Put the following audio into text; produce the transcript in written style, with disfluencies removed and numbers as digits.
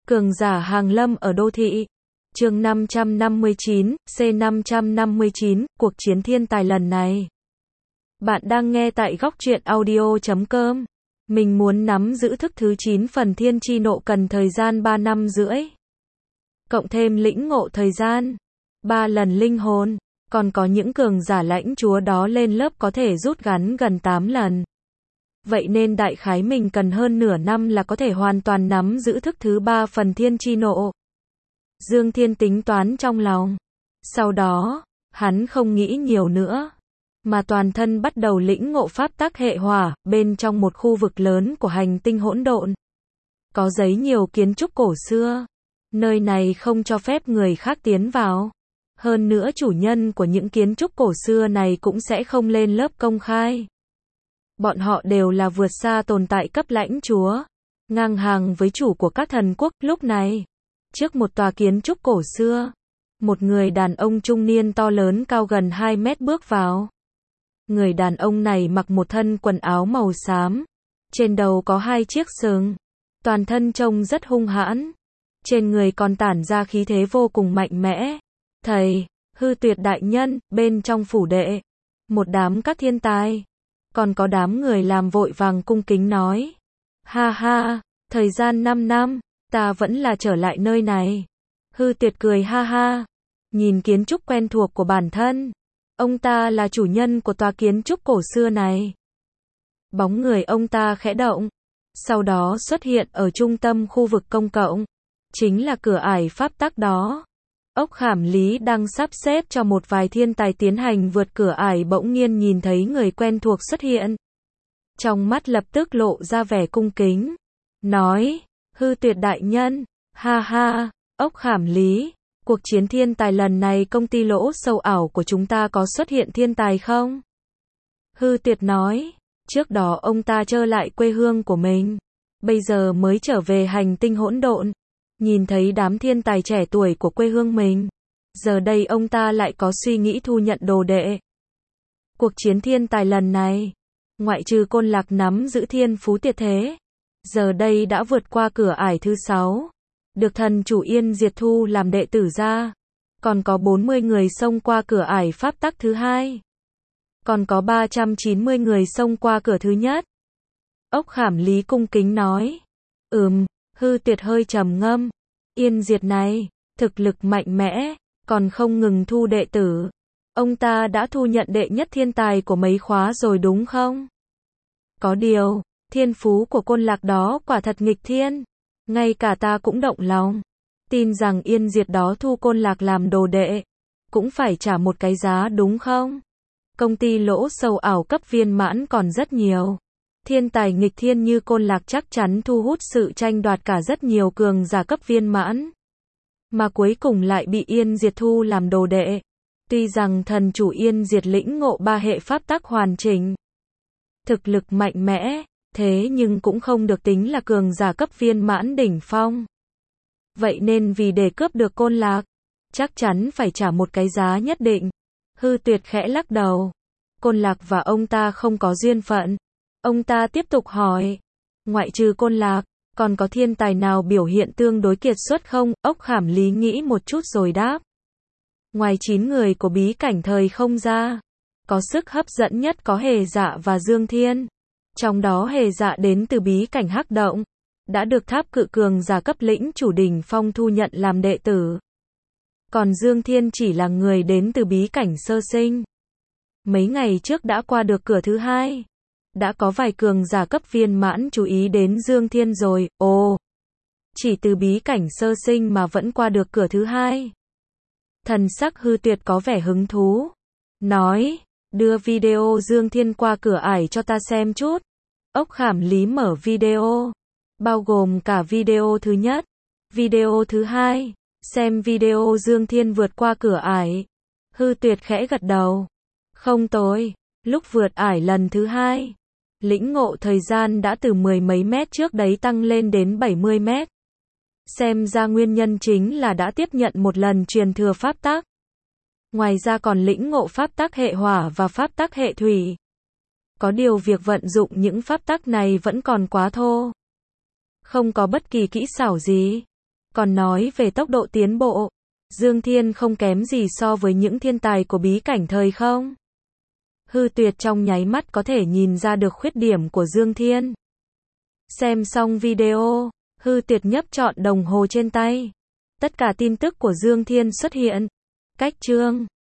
Cường giả hàng lâm ở đô thị. Chương 559, C559, cuộc chiến thiên tài lần này. Bạn đang nghe tại góc truyện audio.com. Mình muốn nắm giữ thức thứ 9 phần thiên chi nộ cần thời gian 3 năm rưỡi. Cộng thêm lĩnh ngộ thời gian 3 lần linh hồn, còn có những cường giả lãnh chúa đó lên lớp có thể rút ngắn gần 8 lần. Vậy nên đại khái mình cần hơn nửa năm là có thể hoàn toàn nắm giữ thức thứ 3 phần thiên chi nộ. Dương Thiên tính toán trong lòng. Sau đó, hắn không nghĩ nhiều nữa, mà toàn thân bắt đầu lĩnh ngộ pháp tắc hệ hỏa, bên trong một khu vực lớn của hành tinh hỗn độn. Có giấy nhiều kiến trúc cổ xưa. Nơi này không cho phép người khác tiến vào. Hơn nữa chủ nhân của những kiến trúc cổ xưa này cũng sẽ không lên lớp công khai. Bọn họ đều là vượt xa tồn tại cấp lãnh chúa, ngang hàng với chủ của các thần quốc. Lúc này, trước một tòa kiến trúc cổ xưa, một người đàn ông trung niên to lớn cao gần 2 mét bước vào. Người đàn ông này mặc một thân quần áo màu xám, trên đầu có 2 chiếc sừng, toàn thân trông rất hung hãn, trên người còn tản ra khí thế vô cùng mạnh mẽ. Thầy, Hư Tuyệt đại nhân, bên trong phủ đệ, một đám các thiên tài, còn có đám người làm vội vàng cung kính nói. Ha ha, thời gian 5 năm, ta vẫn là trở lại nơi này. Hư Tuyệt cười ha ha, nhìn kiến trúc quen thuộc của bản thân. Ông ta là chủ nhân của tòa kiến trúc cổ xưa này. Bóng người ông ta khẽ động, sau đó xuất hiện ở trung tâm khu vực công cộng, chính là cửa ải pháp tắc đó. Ốc Khảm Lý đang sắp xếp cho một vài thiên tài tiến hành vượt cửa ải bỗng nhiên nhìn thấy người quen thuộc xuất hiện. Trong mắt lập tức lộ ra vẻ cung kính. Nói, Hư Tuyệt đại nhân, ha ha, Ốc Khảm Lý, cuộc chiến thiên tài lần này công ty lỗ sâu ảo của chúng ta có xuất hiện thiên tài không? Hư Tuyệt nói, trước đó ông ta trở lại quê hương của mình, bây giờ mới trở về hành tinh hỗn độn. Nhìn thấy đám thiên tài trẻ tuổi của quê hương mình, giờ đây ông ta lại có suy nghĩ thu nhận đồ đệ. Cuộc chiến thiên tài lần này, ngoại trừ Côn Lạc nắm giữ thiên phú tuyệt thế, giờ đây đã vượt qua cửa ải thứ 6, được thần chủ Yên Diệt thu làm đệ tử ra, còn có 40 người xông qua cửa ải pháp tắc thứ 2, còn có 390 người xông qua cửa thứ nhất. Ốc Khảm Lý cung kính nói, Hư Tuyệt hơi trầm ngâm. Yên Diệt này, thực lực mạnh mẽ, còn không ngừng thu đệ tử. Ông ta đã thu nhận đệ nhất thiên tài của mấy khóa rồi đúng không? Có điều, thiên phú của Côn Lạc đó quả thật nghịch thiên. Ngay cả ta cũng động lòng. Tin rằng Yên Diệt đó thu Côn Lạc làm đồ đệ, cũng phải trả một cái giá đúng không? Công ty lỗ sâu ảo cấp viên mãn còn rất nhiều. Thiên tài nghịch thiên như Côn Lạc chắc chắn thu hút sự tranh đoạt cả rất nhiều cường giả cấp viên mãn. Mà cuối cùng lại bị Yên Diệt thu làm đồ đệ. Tuy rằng thần chủ Yên Diệt lĩnh ngộ 3 hệ pháp tắc hoàn chỉnh, thực lực mạnh mẽ, thế nhưng cũng không được tính là cường giả cấp viên mãn đỉnh phong. Vậy nên vì để cướp được Côn Lạc, chắc chắn phải trả một cái giá nhất định. Hư Tuyệt khẽ lắc đầu. Côn Lạc và ông ta không có duyên phận. Ông ta tiếp tục hỏi, ngoại trừ Côn Lạc, còn có thiên tài nào biểu hiện tương đối kiệt xuất không? Ốc Khảm Lý nghĩ một chút rồi đáp. Ngoài 9 người của bí cảnh thời không ra, có sức hấp dẫn nhất có Hề Dạ và Dương Thiên. Trong đó Hề Dạ đến từ bí cảnh Hắc Động, đã được Tháp Cự cường giả cấp lĩnh chủ đỉnh phong thu nhận làm đệ tử. Còn Dương Thiên chỉ là người đến từ bí cảnh sơ sinh. Mấy ngày trước đã qua được cửa thứ 2. Đã có vài cường giả cấp viên mãn chú ý đến Dương Thiên rồi. Ồ, chỉ từ bí cảnh sơ sinh mà vẫn qua được cửa thứ 2. Thần sắc Hư Tuyệt có vẻ hứng thú. Nói, đưa video Dương Thiên qua cửa ải cho ta xem chút. Ốc Khảm Lý mở video, bao gồm cả video thứ nhất, video thứ 2, xem video Dương Thiên vượt qua cửa ải. Hư Tuyệt khẽ gật đầu. Không tồi, lúc vượt ải lần thứ 2. Lĩnh ngộ thời gian đã từ 10 mấy mét trước đấy tăng lên đến 70 mét. Xem ra nguyên nhân chính là đã tiếp nhận một lần truyền thừa pháp tắc. Ngoài ra còn lĩnh ngộ pháp tắc hệ hỏa và pháp tắc hệ thủy. Có điều việc vận dụng những pháp tắc này vẫn còn quá thô. Không có bất kỳ kỹ xảo gì. Còn nói về tốc độ tiến bộ, Dương Thiên không kém gì so với những thiên tài của bí cảnh thời không. Hư Tuyệt trong nháy mắt có thể nhìn ra được khuyết điểm của Dương Thiên. Xem xong video, Hư Tuyệt nhấp chọn đồng hồ trên tay. Tất cả tin tức của Dương Thiên xuất hiện. Cách chương